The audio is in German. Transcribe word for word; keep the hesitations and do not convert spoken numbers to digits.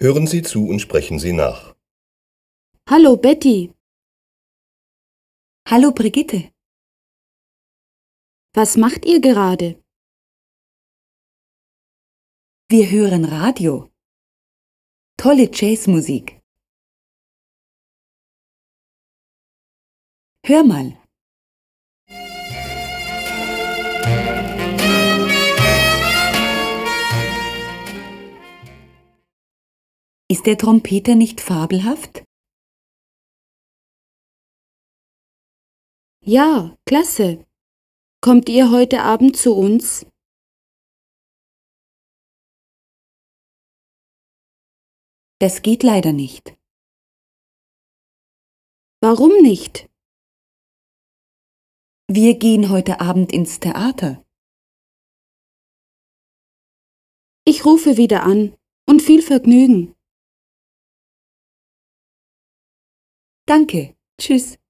Hören Sie zu und sprechen Sie nach. Hallo Betty, Hallo Brigitte, was macht ihr gerade? wir hören Radio. Tolle Jazzmusik. Hör mal. Ist der Trompeter nicht fabelhaft? Ja, klasse. Kommt ihr heute Abend zu uns? Das geht leider nicht. Warum nicht? Wir gehen heute Abend ins Theater. Ich rufe wieder an und viel Vergnügen. Danke. Tschüss.